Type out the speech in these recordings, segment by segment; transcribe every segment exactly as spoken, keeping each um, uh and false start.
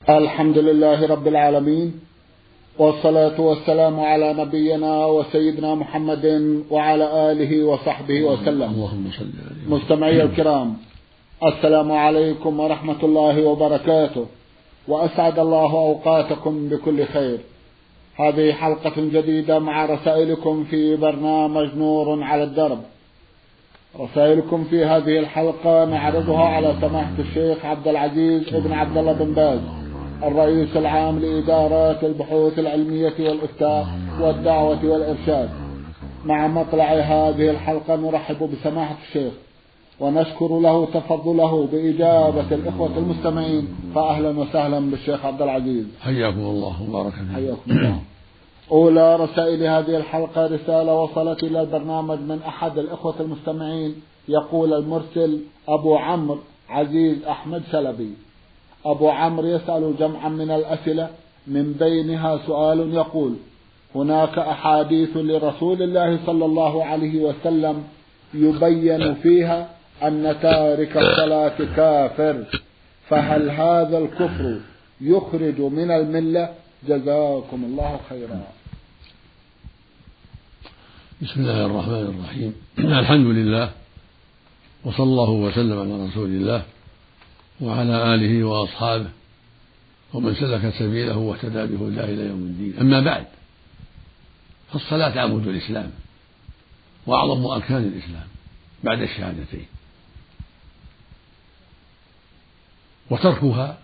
الحمد لله رب العالمين، والصلاة والسلام على نبينا وسيدنا محمد وعلى آله وصحبه وسلم. اللهم صل عليه. مستمعي الكرام، السلام عليكم ورحمة الله وبركاته، وأسعد الله أوقاتكم بكل خير. هذه حلقة جديدة مع رسائلكم في برنامج نور على الدرب. رسائلكم في هذه الحلقة نعرضها على سماحة الشيخ عبد العزيز ابن عبد الله بن باز، الرئيس العام لإدارات البحوث العلمية والإفتاء والدعوة والإرشاد. مع مطلع هذه الحلقة نرحب بسماحة الشيخ ونشكر له تفضله بإجابة الإخوة المستمعين، فأهلا وسهلا بالشيخ عبد العزيز. حياكم الله وبارك فيكم. حياكم الله. أولى رسائل هذه الحلقة رسالة وصلت إلى البرنامج من أحد الإخوة المستمعين، يقول المرسل أبو عمرو عزيز أحمد شلبي. أبو عمرو يسأل جمعا من الأسئلة، من بينها سؤال يقول: هناك أحاديث لرسول الله صلى الله عليه وسلم يبين فيها أن تارك الصلاة كافر، فهل هذا الكفر يخرج من الملة؟ جزاكم الله خيرا. بسم الله الرحمن الرحيم. الحمد لله، وصلى الله وسلم على رسول الله وعلى آله وأصحابه ومن سلك سبيله واهتدى بهداه إلى يوم الدين. أما بعد، فالصلاة عمود الإسلام وأعظم أركان الإسلام بعد الشهادتين، وتركها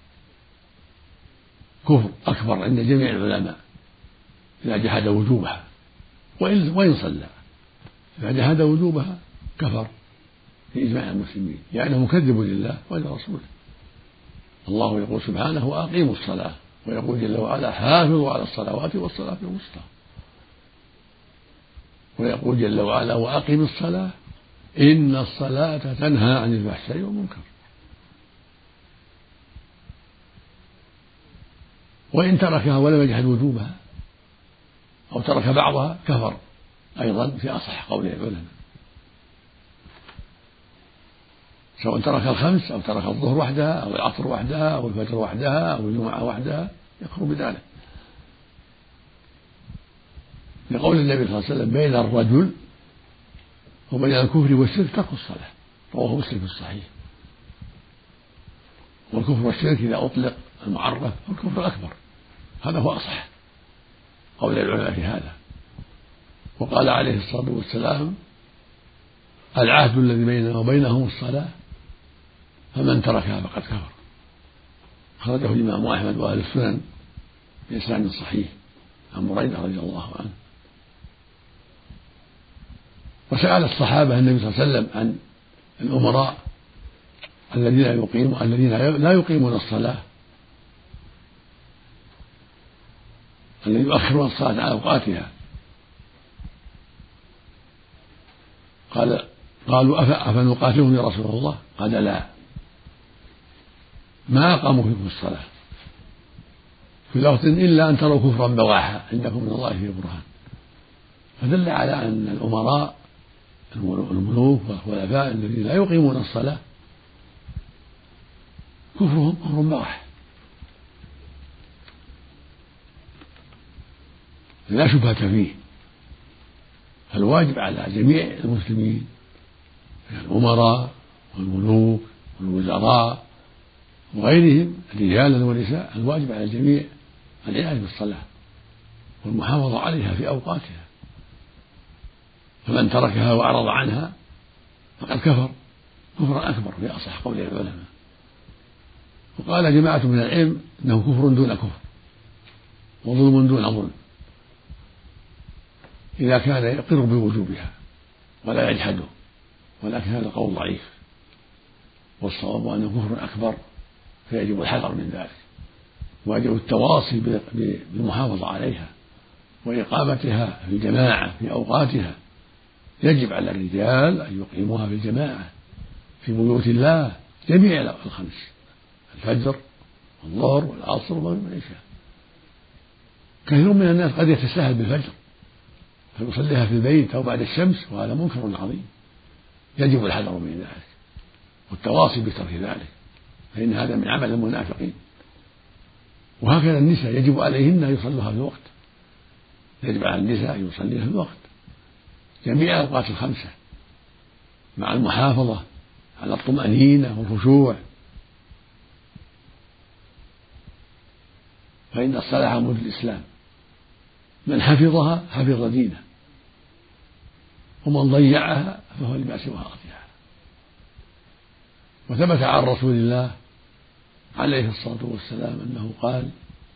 كفر أكبر عند جميع العلماء إذا جحد وجوبها، وإن صلى إذا جحد وجوبها كفر في إجماع المسلمين، لأنه مكذب لله ولرسوله. الله يقول سبحانه: وأقيموا الصلاة، ويقول جل وعلا: حافظوا على الصلوات والصلاة الوسطى، ويقول جل وعلا: وأقم الصلاة إن الصلاة تنهى عن الفحشاء والمنكر. وإن تركها ولم يجحد وجوبها أو ترك بعضها كفر أيضا في أصح قول العلماء، سواء ترك الخمس أو ترك الظهر وحدها أو العصر وحدها أو الفجر وحدها أو الجمعة وحدها، يكفر بذلك. لقول النبي صلى الله عليه وسلم: بين الرجل وبين الكفر والشرك ترك الصلاة، رواه مسلم في الصحيح. والكفر والشرك إذا أطلق المعرف فالكفر الأكبر، هذا هو أصح قول العلماء في هذا. وقال عليه الصلاة والسلام: العهد الذي بيننا وبينهم الصلاة، فمن تركها فقد كفر. خرجه الإمام أحمد وأهل السنن بإسناد صحيح عن بريدة رضي الله عنه. وسأل الصحابة النبي صلى الله عليه وسلم عن الأمراء الذين يقيمون الذين لا يقيمون الصلاة، الذين يؤخرون الصلاة عن أوقاتها. قال قالوا: أفنقاتلهم يا رسول الله؟ قال: لا، ما أقاموا فيكم الصلاة، في لفظ: إلا أن تروا كفرا بواحا عندكم من الله فيه برهان. فدل على أن الأمراء الملوك والخلفاء الذين لا يقيمون الصلاة كفرهم كفر بواح، لا شبهة فيه. فالواجب على جميع المسلمين من الأمراء والملوك والوزراء وغيرهم رجالا ونساء، الواجب على الجميع العناية بالصلاة والمحافظة عليها في أوقاتها، فمن تركها وأعرض عنها فقد كفر كفرا أكبر في أصح قول العلماء. وقال جماعة من العلم إنه كفر دون كفر وظلم دون ظلم، إذا كان يقر بوجوبها ولا يجحده، ولكن هذا قول ضعيف، والصواب أنه كفر أكبر، فيجب الحذر من ذلك، ويجب التواصي بالمحافظة عليها وإقامتها في الجماعة في أوقاتها. يجب على الرجال أن يقيموها في الجماعة في بيوت الله جميع الخمس: الفجر والظهر والعصر والمغرب والعشاء. كثير من الناس قد يتساهل بالفجر فيصليها في البيت أو بعد الشمس، وهذا منكر عظيم، يجب الحذر من ذلك والتواصي بترك ذلك، فإن هذا من عمل المنافقين. وهكذا النساء يجب عليهن أن يصلوها في الوقت، يجب على النساء أن يصليها في الوقت جميع الأوقات الخمسة مع المحافظة على الطمأنينة والخشوع، فإن الصلاة عمود الإسلام، من حفظها حفظ دينه، ومن ضيعها فهو لما سواها أضيع. وثبت عن رسول الله عليه الصلاة والسلام أنه قال: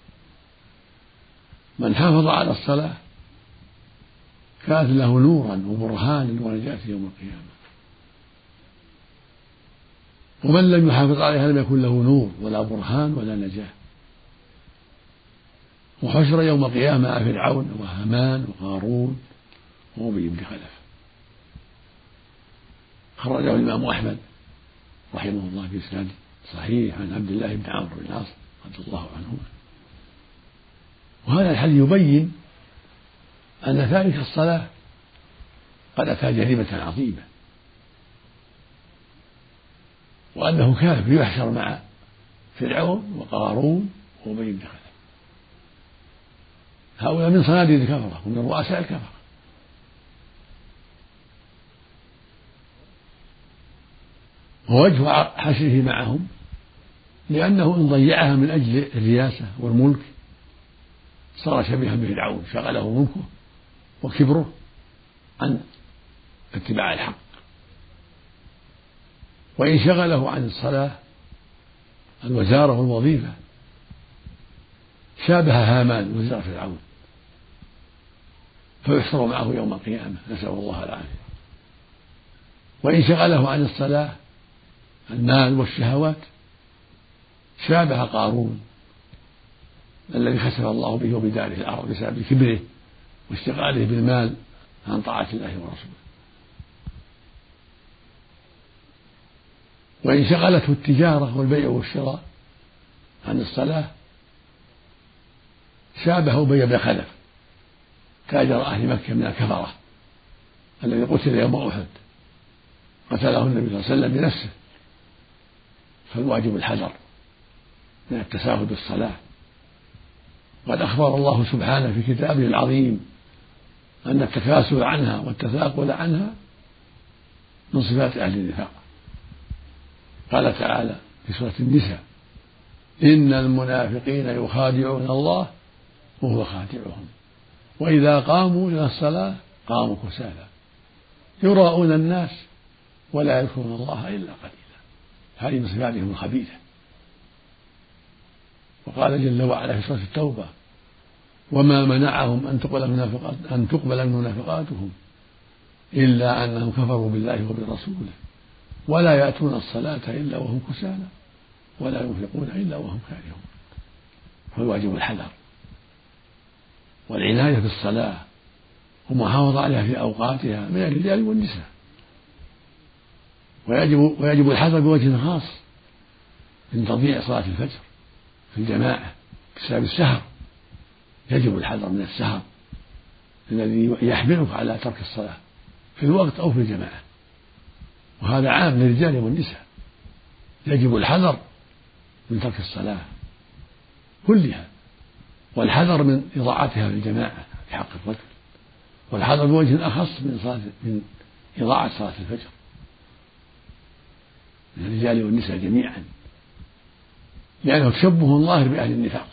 من حافظ على الصلاة كانت له نورا وبرهانا ونجاة يوم القيامة، ومن لم يحافظ عليها لم يكن له نور ولا برهان ولا نجاة. وحشر يوم القيامة فرعون وهامان وقارون وأبي بن خلف. خرجه الإمام أحمد رحمه الله في إسناد صحيح عن عبد الله بن عمرو بن العاص رضي الله عنهما. وهذا الحديث يبين أن تارك الصلاة قد أتى جريمة عظيمة، وأنه كافر يحشر مع فرعون وقارون وأبي بن خلف. هؤلاء من صناديد الكفرة ومن رؤساء الكفرة. ووجه حشره معهم لأنه إن ضيعها من أجل الرياسة والملك صار شبيها بفرعون، شغله ملكه وكبره عن اتباع الحق. وإن شغله عن الصلاة الوزارة والوظيفة شابه هامان وزير فرعون، فيحشر معه يوم القيامة، نسأل الله العافية. وإن شغله عن الصلاة المال والشهوات شابه قارون الذي خسف الله به وبداره الأرض بسبب كبره واشتغاله بالمال عن طاعة الله ورسوله. وإن شغلته التجارة والبيع والشراء عن الصلاة شابه أبي بن خلف تاجر أهل مكة من الكفرة الذي قتل يوم أحد، قتله النبي صلى الله عليه وسلم بنفسه. فالواجب الحذر من التساهل بالصلاة. قد أخبر الله سبحانه في كتابه العظيم أن التكاسل عنها والتثاقل عنها من صفات أهل النفاق. قال تعالى في سورة النساء: إن المنافقين يخادعون الله وهو خادعهم وإذا قاموا إلى الصلاة قاموا كسالى يراءون الناس ولا يذكرون الله إلا قليلا. هذه من صفاتهم الخبيثة. وقال جل وعلا في سورة التوبة: وما منعهم أن تقبل منافقات أن تقبل منافقاتهم إلا أنهم كفروا بالله وبرسوله ولا يأتون الصلاة إلا وهم كسالى ولا ينفقون إلا وهم كارهون. فالواجب الحذر والعناية بالصلاة ومحافظة عليها في أوقاتها من الرجال والنساء. ويجب ويجب الحذر بوجه خاص من تضييع صلاة الفجر في الجماعة بسبب السهر. يجب الحذر من السهر الذي يحملك على ترك الصلاة في الوقت أو في الجماعة، وهذا عام للرجال والنساء. يجب الحذر من ترك الصلاة كلها، والحذر من إضاعتها في الجماعة في حق الرجل، والحذر بوجه أخص من صلاة من إضاعة صلاة الفجر من الرجال والنساء جميعا، لأنه تشبه ظاهر بأهل النفاق.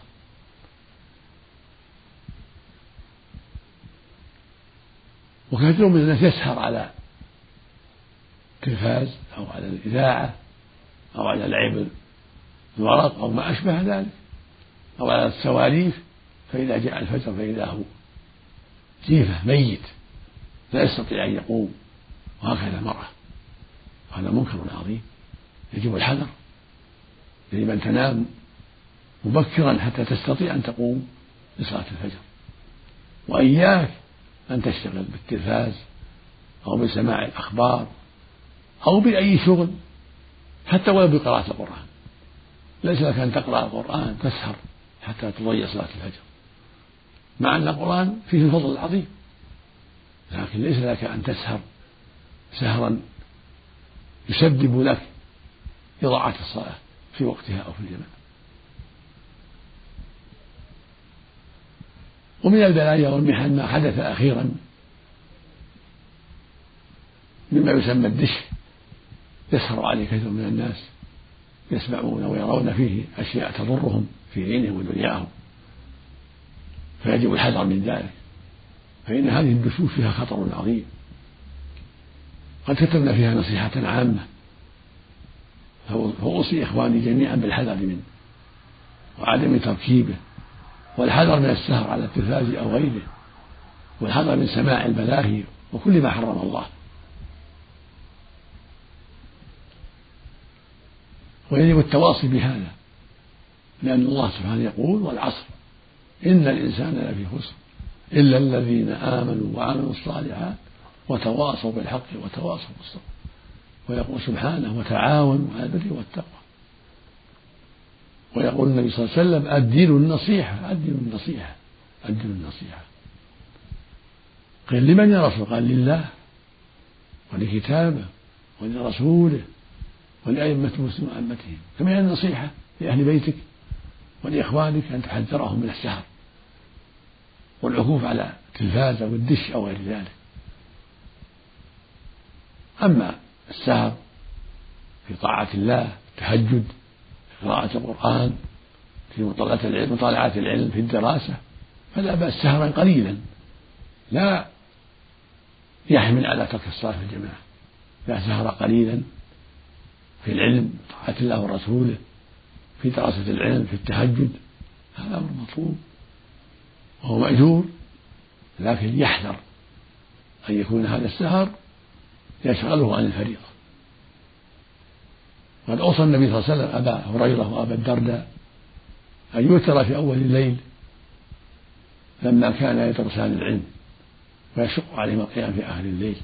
وكثير من الناس يسهر على التلفاز أو على الإذاعة أو على لعب الورق أو ما أشبه ذلك أو على السواليف، فإذا جاء الفجر فإذا هو جيفة ميت لا يستطيع أن يقوم، وهكذا المرأة. هذا منكر عظيم. يجب الحذر. يجب أن تنام مبكرا حتى تستطيع أن تقوم لصلاة الفجر، وإياك أن تشتغل بالتلفاز أو بسماع الأخبار أو بأي شغل حتى ولو بقراءة القرآن. ليس لك أن تقرأ القرآن تسهر حتى تضيع صلاة الفجر، مع أن القرآن فيه الفضل العظيم، لكن ليس لك أن تسهر سهرا يسبب لك إضاعة الصلاة في وقتها أو في الجماعة. ومن البلايا والمحن ما حدث أخيرا مما يسمى الدش، يسهر عليه كثير من الناس يسمعون ويرون فيه أشياء تضرهم في دينهم ودنياهم، فيجب الحذر من ذلك، فإن هذه الدشوش فيها خطر عظيم. قد كتبنا فيها نصيحة عامة، فأوصي إخواني جميعا بالحذر منه وعدم تركيبه، والحذر من السهر على التلفاز أو غيره، والحذر من سماع البلاهي وكل ما حرم الله. ويجب التواصي بهذا، لأن الله سبحانه يقول: والعصر إن الإنسان لفي خسر إلا الذين آمنوا وعملوا الصالحات وتواصوا بالحق وتواصوا بالصبر. ويقول سبحانه: وتعاونوا على البر والتقوى. ويقول النبي صلى الله عليه وسلم: الدين النصيحة، الدين النصيحة، الدين النصيحة. قيل: لمن يا رسول؟ قال: لله ولكتابه ولرسوله ولأئمة المسلمين وأئمتهم. كما هي النصيحة لأهل بيتك ولإخوانك أن تحذرهم من السهر والعكوف على التلفاز أو الدش أو غير ذلك. أما السهر في طاعة الله، التهجد، في قراءة القرآن، في مطالعة العلم، مطالعة العلم، في الدراسة، فلا بأس سهرا قليلا لا يحمل على ترك الصلاة في الجماعة، لا سهر قليلا في العلم، طاعة الله ورسوله، في دراسة العلم، في التهجد، هذا أمر مطلوب وهو مأجور، لكن يحذر أن يكون هذا السهر يشغله عن الفريضة. قد أوصى النبي صلى الله عليه وسلم أبا هريرة وأبا الدرداء أن يوتر في أول الليل لما كان يدرسان العلم ويشق عليهم القيام في آخر الليل،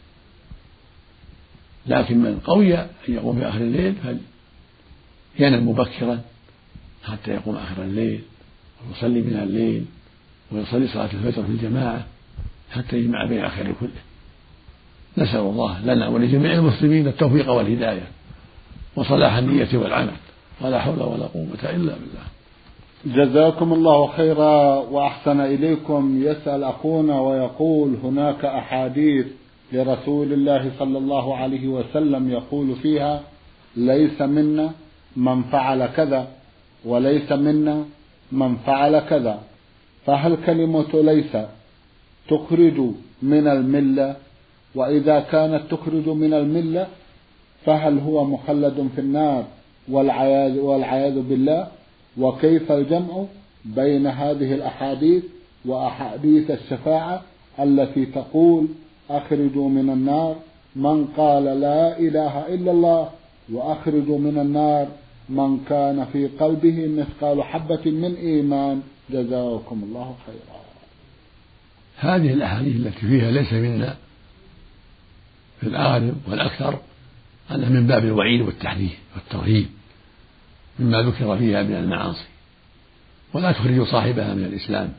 لكن من قوي أن يقوم في آخر الليل فلينم مبكرا حتى يقوم آخر الليل ويصلي من الليل ويصلي صلاة الفجر في الجماعة حتى يجمع بين الخير كله. نسأل الله لنا ولجميع المسلمين التوفيق والهداية وصلاح النية والعمل، ولا حول ولا قوة إلا بالله. جزاكم الله خيرا وأحسن إليكم. يسأل أخونا ويقول: هناك أحاديث لرسول الله صلى الله عليه وسلم يقول فيها: ليس منا من فعل كذا وليس منا من فعل كذا، فهل كلمة ليس تخرج من الملة؟ وإذا كانت تخرج من الملة فهل هو مخلد في النار والعياذ, والعياذ بالله؟ وكيف الجمع بين هذه الأحاديث وأحاديث الشفاعة التي تقول: أخرجوا من النار من قال لا إله إلا الله، وأخرجوا من النار من كان في قلبه مثقال حبة من إيمان؟ جزاكم الله خيرا. هذه الأحاديث التي فيها ليس منا في الأغلب والأكثر أنها من باب الوعيد والتحذير والترهيب مما ذكر فيها من المعاصي، ولا تخرج صاحبها من الإسلام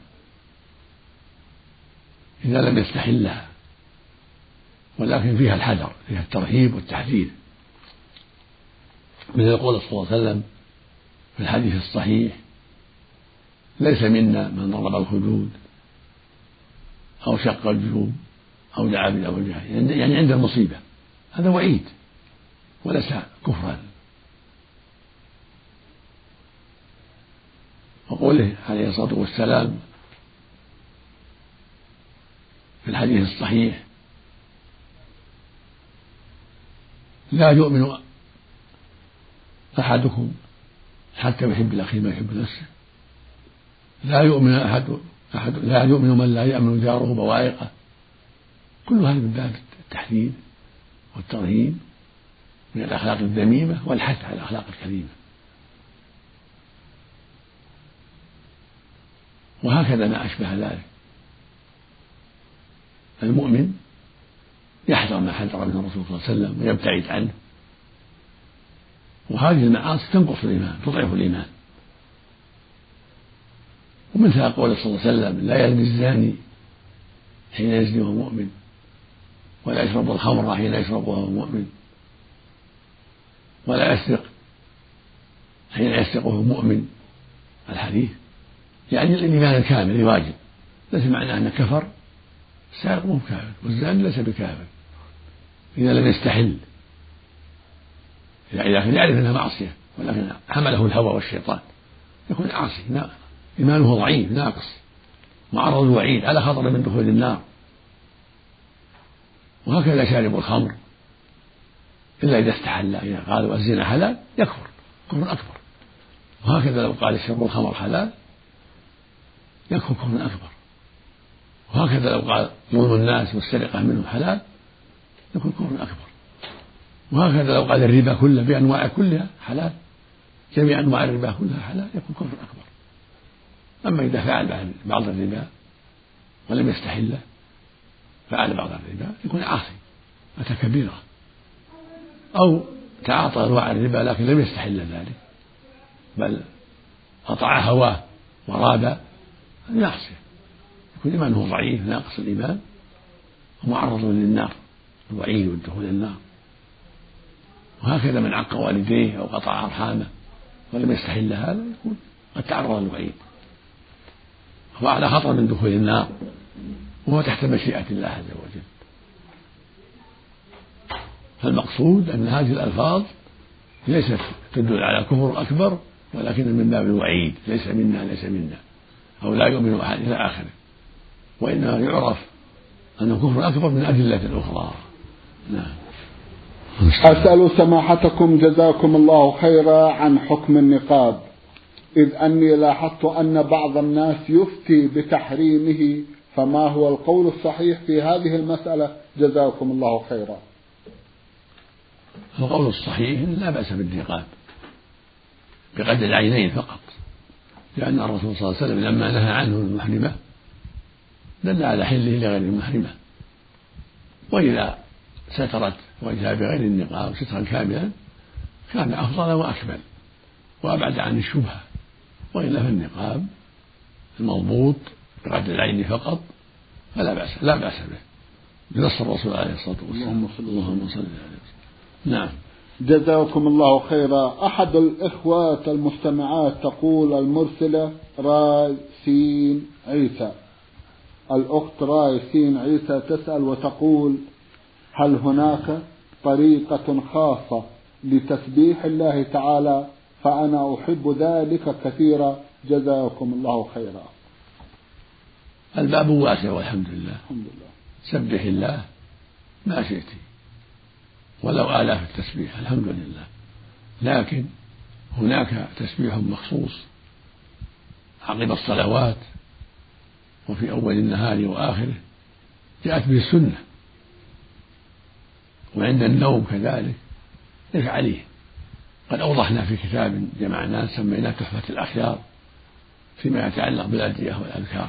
إذا لم يستحلها، ولكن فيها الحذر، فيها الترهيب والتحذير، مثل يقول صلى الله عليه وسلم في الحديث الصحيح: ليس منا من ضرب الخدود أو شق الجيوب أو دعا بالأوجاع، يعني عند المصيبة. هذا وعيد وليس كفرا. وقوله عليه الصلاة والسلام في الحديث الصحيح: لا يؤمن أحدكم حتى يحب لأخيه ما يحب نفسه، لا يؤمن أحد, أحد لا يؤمن من لا يأمن جاره بوائقه. كل هذا من باب التحذير والترهيب من الأخلاق الذميمة والحث على الأخلاق الكريمة. وهكذا ما أشبه ذلك، المؤمن يحذر ما حذر منه الرسول صلى الله عليه وسلم ويبتعد عنه، وهذه المعاصي تنقص الإيمان، تضعف الإيمان. ومنها قول صلى الله عليه وسلم: لا يزني الزاني حين يزني وهو مؤمن، ولا يشرب الخمر حين يشرب وهو مؤمن، ولا يسرق حين يسرق وهو مؤمن. الحديث يعني الإيمان الكامل الواجب ليس معناه أنه كفر. السارق مو كافر والزاني ليس بكافر إذا لم يستحل، يعني إذا كان يعرف أنها معصية ولكن حمله الهوى والشيطان يكون عاصي، إيمانه ضعيف ناقص معرض الوعيد على خطر من دخول النار. وهكذا شارب الخمر إلا إذا استحل، إذا قالوا الزنا حلال يكفر كفر أكبر. وهكذا لو قال شرب الخمر حلال يكفر كفر أكبر. وهكذا لو قال ظلم الناس والسرقة منهم حلال يكون كفر أكبر. وهكذا لو قال الربا كله بأنواع كلها حلال، جميع أنواع الربا كلها حلال يكون كفر أكبر. أما إذا فعل بعض الربا ولم يستحله، فعل بعض الربا يكون عاصي أتى كبيرة، أو تعاطى أنواع الربا لكن لم يستحل ذلك بل قطع هواه وراب، يعصي يكون إيمانه ضعيف ناقص الإيمان ومعرض للنار الوعيد والدخول النار. وهكذا من عق والديه أو قطع أرحامه ولم يستحل هذا يكون قد تعرض للوعيد، هو على خطر من دخول النار وهو تحت مشيئة الله عز وجل. فالمقصود أن هذه الألفاظ ليست تدل على كفر أكبر ولكن من باب الوعيد، ليس منا ليس منا أو لا يؤمن أحد إلى آخره، وإنما يعرف أنه كفر أكبر من أدلة أخرى. نعم. أسأل سماحتكم جزاكم الله خيرا عن حكم النقاب، إذ أني لاحظت أن بعض الناس يفتي بتحريمه، فما هو القول الصحيح في هذه المسألة جزاكم الله خيرا؟ القول الصحيح لا بأس بالنقاب بقدر العينين فقط، لأن الرسول صلى الله عليه وسلم لما نهى عنه المحرمة دل على حله لغير المحرمة، وإذا سترت وجهها بغير النقاب سترا كاملا كان أفضل وأكمل وأبعد عن الشبهة، وإلا فالنقاب المضبوط بقدر العين فقط فلا بأس لا بأس به بنص الرسول عليه الصلاة والسلام. اللهم صل عليه وسلم. نعم. جزاكم الله خيرا. أحد الإخوات المستمعات تقول المرسلة راي سين عيسى، الأخت راي سين عيسى تسأل وتقول: هل هناك طريقة خاصة لتسبيح الله تعالى؟ فأنا أحب ذلك كثيرا جزاكم الله خيرا. الباب واسع والحمد لله. الحمد لله. سبح الله ما شئت ولو آلاف التسبيح الحمد لله، لكن هناك تسبيح مخصوص عقب الصلوات وفي أول النهار وآخره جاءت به السنة، وعند النوم كذلك ليس عليه. قد أوضحنا في كتاب جمعناه سميناه تحفة الأخيار فيما يتعلق بالأدعية والأذكار،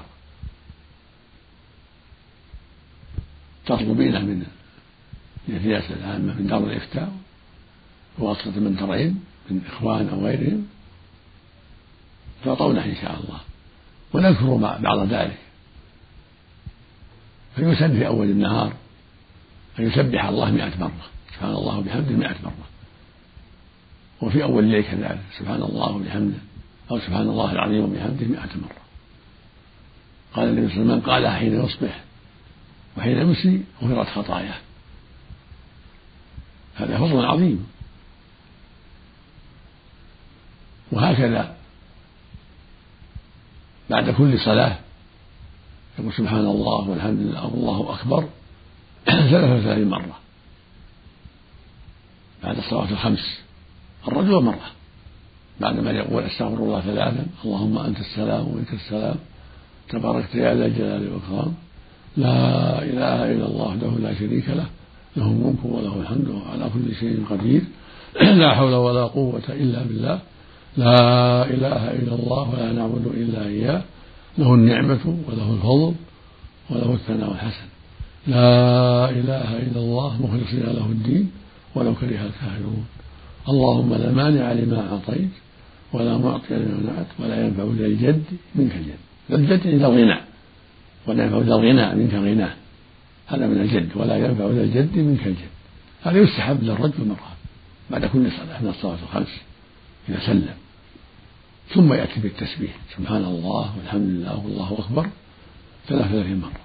تطلبين من الرئاسة العامة من دار الإفتاء بواسطة من ترين من إخوان أو غيرهم تعطونه إن شاء الله، ونذكر بعض ذلك. فيسن في أول النهار أن يسبح الله مئة مرة، سبحان الله وبحمده مئة مرة، وفي أول الليل كذلك سبحان الله وبحمده أو سبحان الله العظيم وبحمده مئة مرة. قال النبي صلى الله عليه وسلم: من قالها حين يصبح وحين يمسي غفرت خطاياه. هذا فضل عظيم. وهكذا بعد كل صلاة يقول سبحان الله والحمد لله والله أكبر ثلاثة وثلاثين مرة بعد الصلوات الخمس، الرجل مرة بعدما يقول استغفر الله ثلاثا اللهم أنت السلام ومنك السلام تباركت يا ذا الجلال والإكرام لا إله إلا الله وحده لا شريك له له الملك وله الحمد وهو على كل شيء قدير لا حول ولا قوة إلا بالله لا إله إلا الله ولا نعبد إلا إياه له النعمة وله الفضل وله الثناء الحسن لا إله إلا الله مخلصين له الدين ولو كره الكافرون اللهم لا مانع لما أعطيت ولا معطي لما منعت ولا ينفع ذا الجد منك الجد. الجد إذا الغنى ولا ينفع ذا الغنى منك غناه، هذا من الجد. ولا ينفع ذا الجد منك الجد. هذا يستحب للرجل مرة بعد كل صلاة من الصلاة الخمس إذا سلم، ثم يأتي بالتسبيح سبحان الله والحمد لله والله أكبر ثلاث وثلاثين مرة،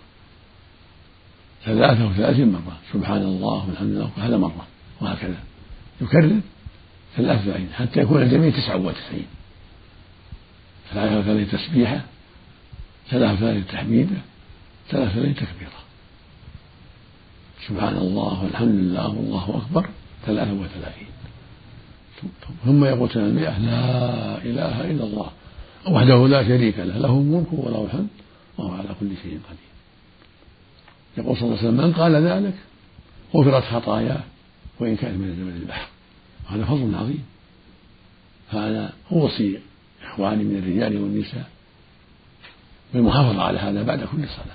ثلاثة وثلاثين مرة، سبحان الله والحمد لله، هذا مرة، وهكذا يكرر ثلاث وثلاثين حتى يكون الجميع تسعة وتسعين، ثلاثة وثلاثين تسبيحة، ثلاثة وثلاثين تحميدة، ثلاثة وثلاثين تكبيرة، سبحان الله والحمد لله والله أكبر ثلاثة وثلاثين. ثم يقول سنة المئة لا إله إلا الله وحده لا شريك له، له الملك وله الحمد وهو على كل شيء قدير. يقول صلى الله عليه وسلم من قال ذلك غفرت خطاياه وإن كانت من زبد البحر، وهذا فضل عظيم. فأنا أوصي إخواني من الرجال والنساء بالمحافظة على هذا بعد كل صلاة.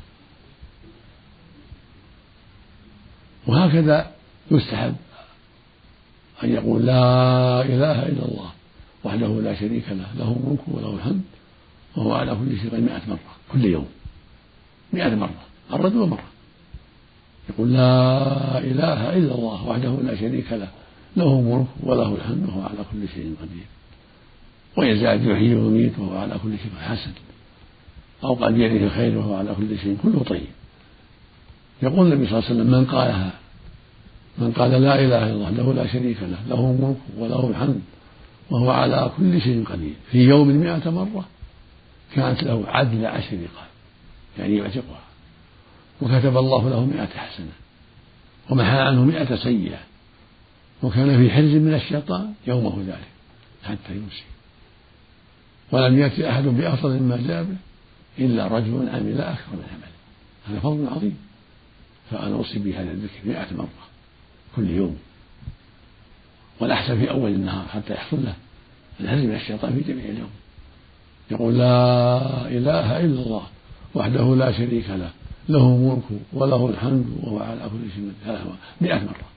وهكذا يستحب أن يقول لا إله إلا الله وحده لا شريك له، له الملك وله الحمد وهو على كل شيء مئة مرة كل يوم، مئة مرة الرجل مرة، يقول لا إله إلا الله وحده لا شريك له، له الملك وله الحمد وهو على كل شيء قدير. ويزداد يحيي ويميت وهو على كل شيء حسن، أو قال بيده الخير وهو على كل شيء كله طيب. يقول النبي صلى الله عليه وسلم من قالها من قال لا إله إلا الله وحده لا شريك له، له الملك وله الحمد وهو على كل شيء قدير في يوم مئة مرة كانت له عدل عشر رقاب، يعني يعتقها، وكتب الله له مئة حسنة ومحى عنه مئة سيئة، وكان في حرز من الشيطان يومه ذلك حتى يمسي. ولم يأتي أحد بأفضل مما جاء به إلا رجل عمل أكثر من عمله. هذا فضل عظيم. فأنا أوصي بهذا الذكر مئة مرة كل يوم، والأحسن في أول النهار حتى يحصل له الحرز من الشيطان في جميع اليوم. يقول لا إله إلا الله وحده لا شريك له، له الملك وله الحمد وهو على كل شيء قدير مئة مرة.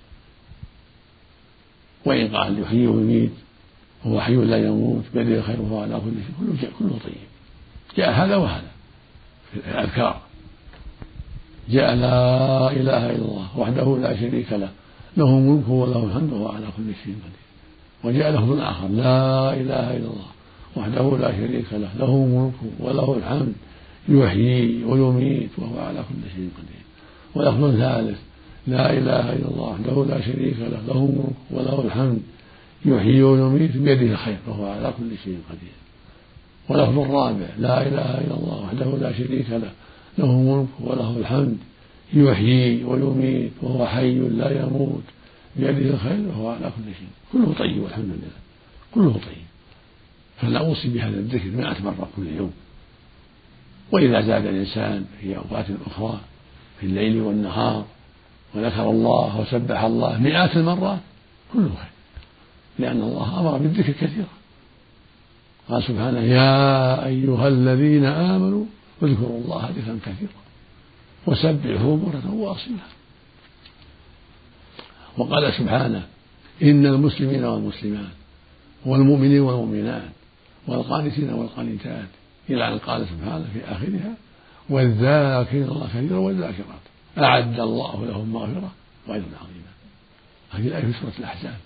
وإن قال يحيي ويميت وهو حي لا يموت بيده الخير وهو على كل شيء كله كله طيب. جاء هذا وهذا في الأذكار، جاء لا إله إلا الله وحده لا شريك له، له الملك وله الحمد وهو على كل شيء قدير. وجاء لفظ آخر لا إله إلا الله وحده لا شريك له، له الملك وله الحمد يحيي ويميت وهو على كل شيء قدير. ولفظ ثالث لا إله إلا الله وحده لا شريك له، له الملك وله الحمد يحيي ويميت بيده الخير وهو على كل شيء قدير. ولفظ الرابع لا إله إلا الله وحده لا شريك له، له الملك وله الحمد يحيي ويميت وهو حي لا يموت بيده الخير وهو على كل شيء كله طيب والحمد لله كله طيب. فأنا أوصي بهذا الذكر مئة مرة كل يوم. وإذا زاد الإنسان في أوقات أخرى في الليل والنهار وذكر الله وسبح الله مئات المرات كله خير، لأن الله أمر بالذكر كثيرا. قال سبحانه يا أيها الذين آمنوا اذكروا الله ذكرا كثيرا وسبحوه بكرة وأصيلا. وقال سبحانه إن المسلمين والمسلمات والمؤمنين والمؤمنات والقانتين والقانتات، إلى أن قال سبحانه في آخرها والذاكرين الله كثيرا والذاكرات أعد الله لهم مغفرة وأجرا عظيما. هذه الآية في سورة الأحزاب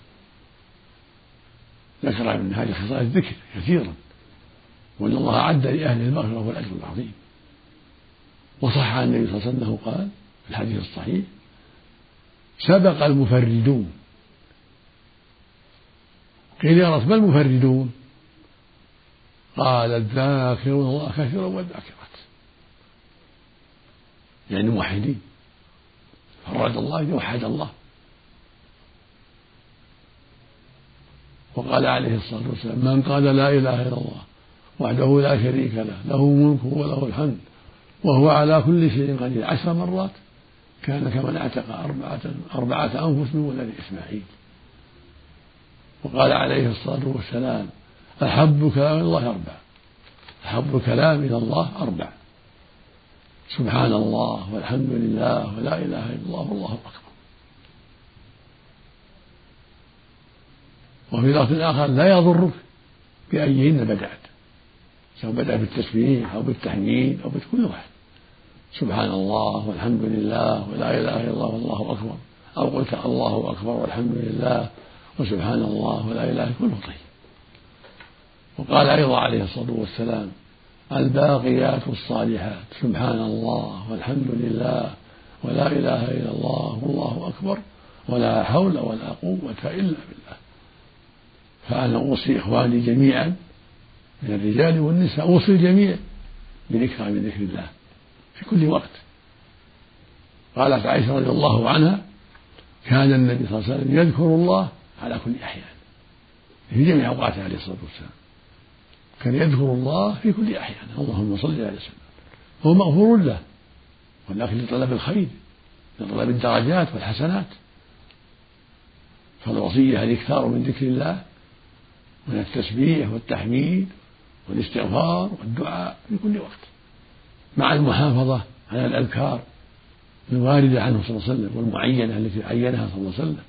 ذكر من هذه خصال الذكر كثيرا، وأن الله أعد لأهل المغفرة والأجر العظيم. وصح عن النبي صلى الله عليه وسلم قال في الحديث الصحيح سبق المفردون. قيل يا رسول ما المفردون؟ قال الذاكرون الله كثيرا والذاكرات، يعني موحدين، فرد الله إذا وحد الله. وقال عليه الصلاة والسلام من قال لا إله إلا الله وحده لا شريك له، له الملك وله الحمد وهو على كل شيء قدير عشر مرات كان كمن اعتق أربعة, أربعة أنفس من ولد إسماعيل. وقال عليه الصلاة والسلام أحب كلام الله أربع، أحب الكلام إلى الله أربع سبحان الله والحمد لله ولا إله إلا الله والله أكبر. وفي لفظ آخر لا يضرك بأيهن بدأت، سواء بدأ بالتسبيح أو بالتحميد أو بكل واحد، سبحان الله والحمد لله ولا إله إلا الله والله أكبر، أو قلت الله أكبر والحمد لله وسبحان الله ولا إله كله طيب. وقال أيضا عليه الصلاة والسلام الباقيات الصالحات سبحان الله والحمد لله ولا إله إلا الله والله أكبر ولا حول ولا قوة إلا بالله. فأنا أوصي إخواني جميعا من الرجال والنساء، أوصي الجميع بالإكثار من ذكر الله في كل وقت. قالت عائشة رضي الله عنها: كان النبي صلى الله عليه وسلم يذكر الله على كل أحيان، في جميع أوقاته عليه الصلاة والسلام، كان يذكر الله في كل أحيان. اللهم صل على وسلم، هو مغفور له، ولكن لطلب الخير، لطلب الدرجات والحسنات. فالوصية الإكثار من ذكر الله، من التسبيح والتحميد والاستغفار والدعاء في كل وقت، مع المحافظة على الأذكار الواردة عنه صلى الله عليه وسلم والمعينة التي عينها صلى الله عليه وسلم.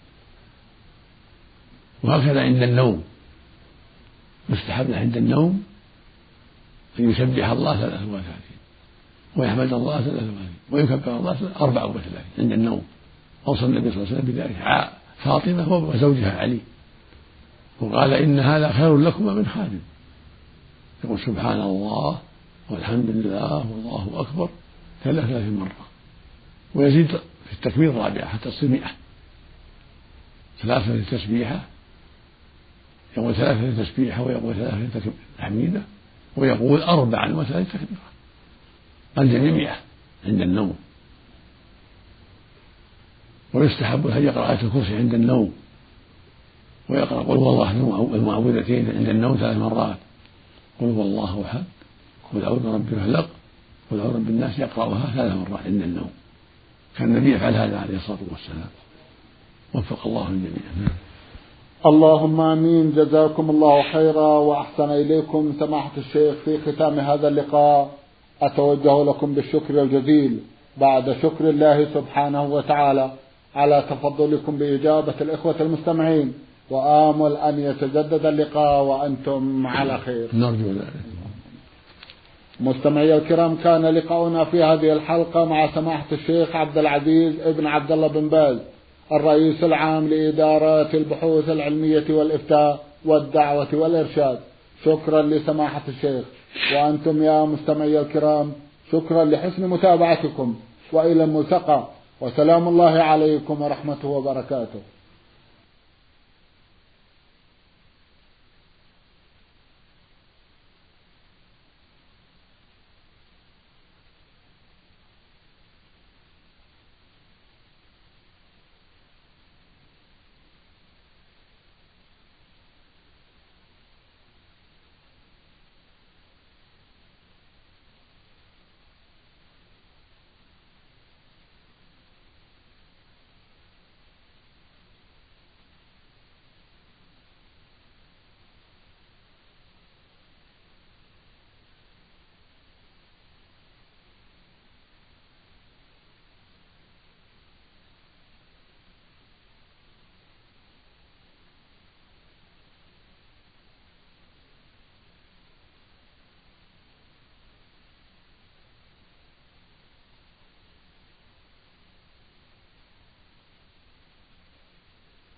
وهكذا عند النوم يستحب له عند النوم أن يسبح الله ثلاثة وثلاثين ويحمد الله ثلاثة وثلاثين ويكبر الله أربعة وثلاثين عند النوم. أوصى النبي صلى الله عليه وسلم بذلك فاطمة وزوجها علي، وقال: إن هذا خير لكما من خادم. يقول سبحان الله والحمد لله والله أكبر ثلاثة مرة، ويزيد في التكبير الرابعة حتى تصير مئة. ثلاثة للتسبيحة، يقول ثلاثة للتسبيحة، ويقول ثلاثة للتحميدة، ويقول أربعا وثلاثة تكبيرة، الجميع مئة عند النوم. ويستحب أن يقرأ آية الكرسي عند النوم، ويقرأ قل هو الله المعوذتين عند النوم ثلاث مرات، قل هو الله أحد، قل أعوذ برب الفلق، قل أعوذ برب الناس، يقرأها ثلاث مرات عند النوم. كان النبي يفعل هذا عليه الصلاة والسلام، وفق الله الجميع. اللهم آمين. جزاكم الله خيرا وأحسن إليكم سماحة الشيخ. في ختام هذا اللقاء أتوجه لكم بالشكر الجزيل بعد شكر الله سبحانه وتعالى على تفضلكم بإجابة الإخوة المستمعين، وآمل أن يتجدد اللقاء وأنتم على خير. نرجو ذلك. مستمعي الكرام، كان لقاؤنا في هذه الحلقة مع سماحة الشيخ عبد العزيز ابن عبد الله بن باز، الرئيس العام لإدارات البحوث العلمية والإفتاء والدعوة والإرشاد. شكرا لسماحة الشيخ، وأنتم يا مستمعي الكرام شكرا لحسن متابعتكم، وإلى الملتقى، وسلام الله عليكم ورحمته وبركاته.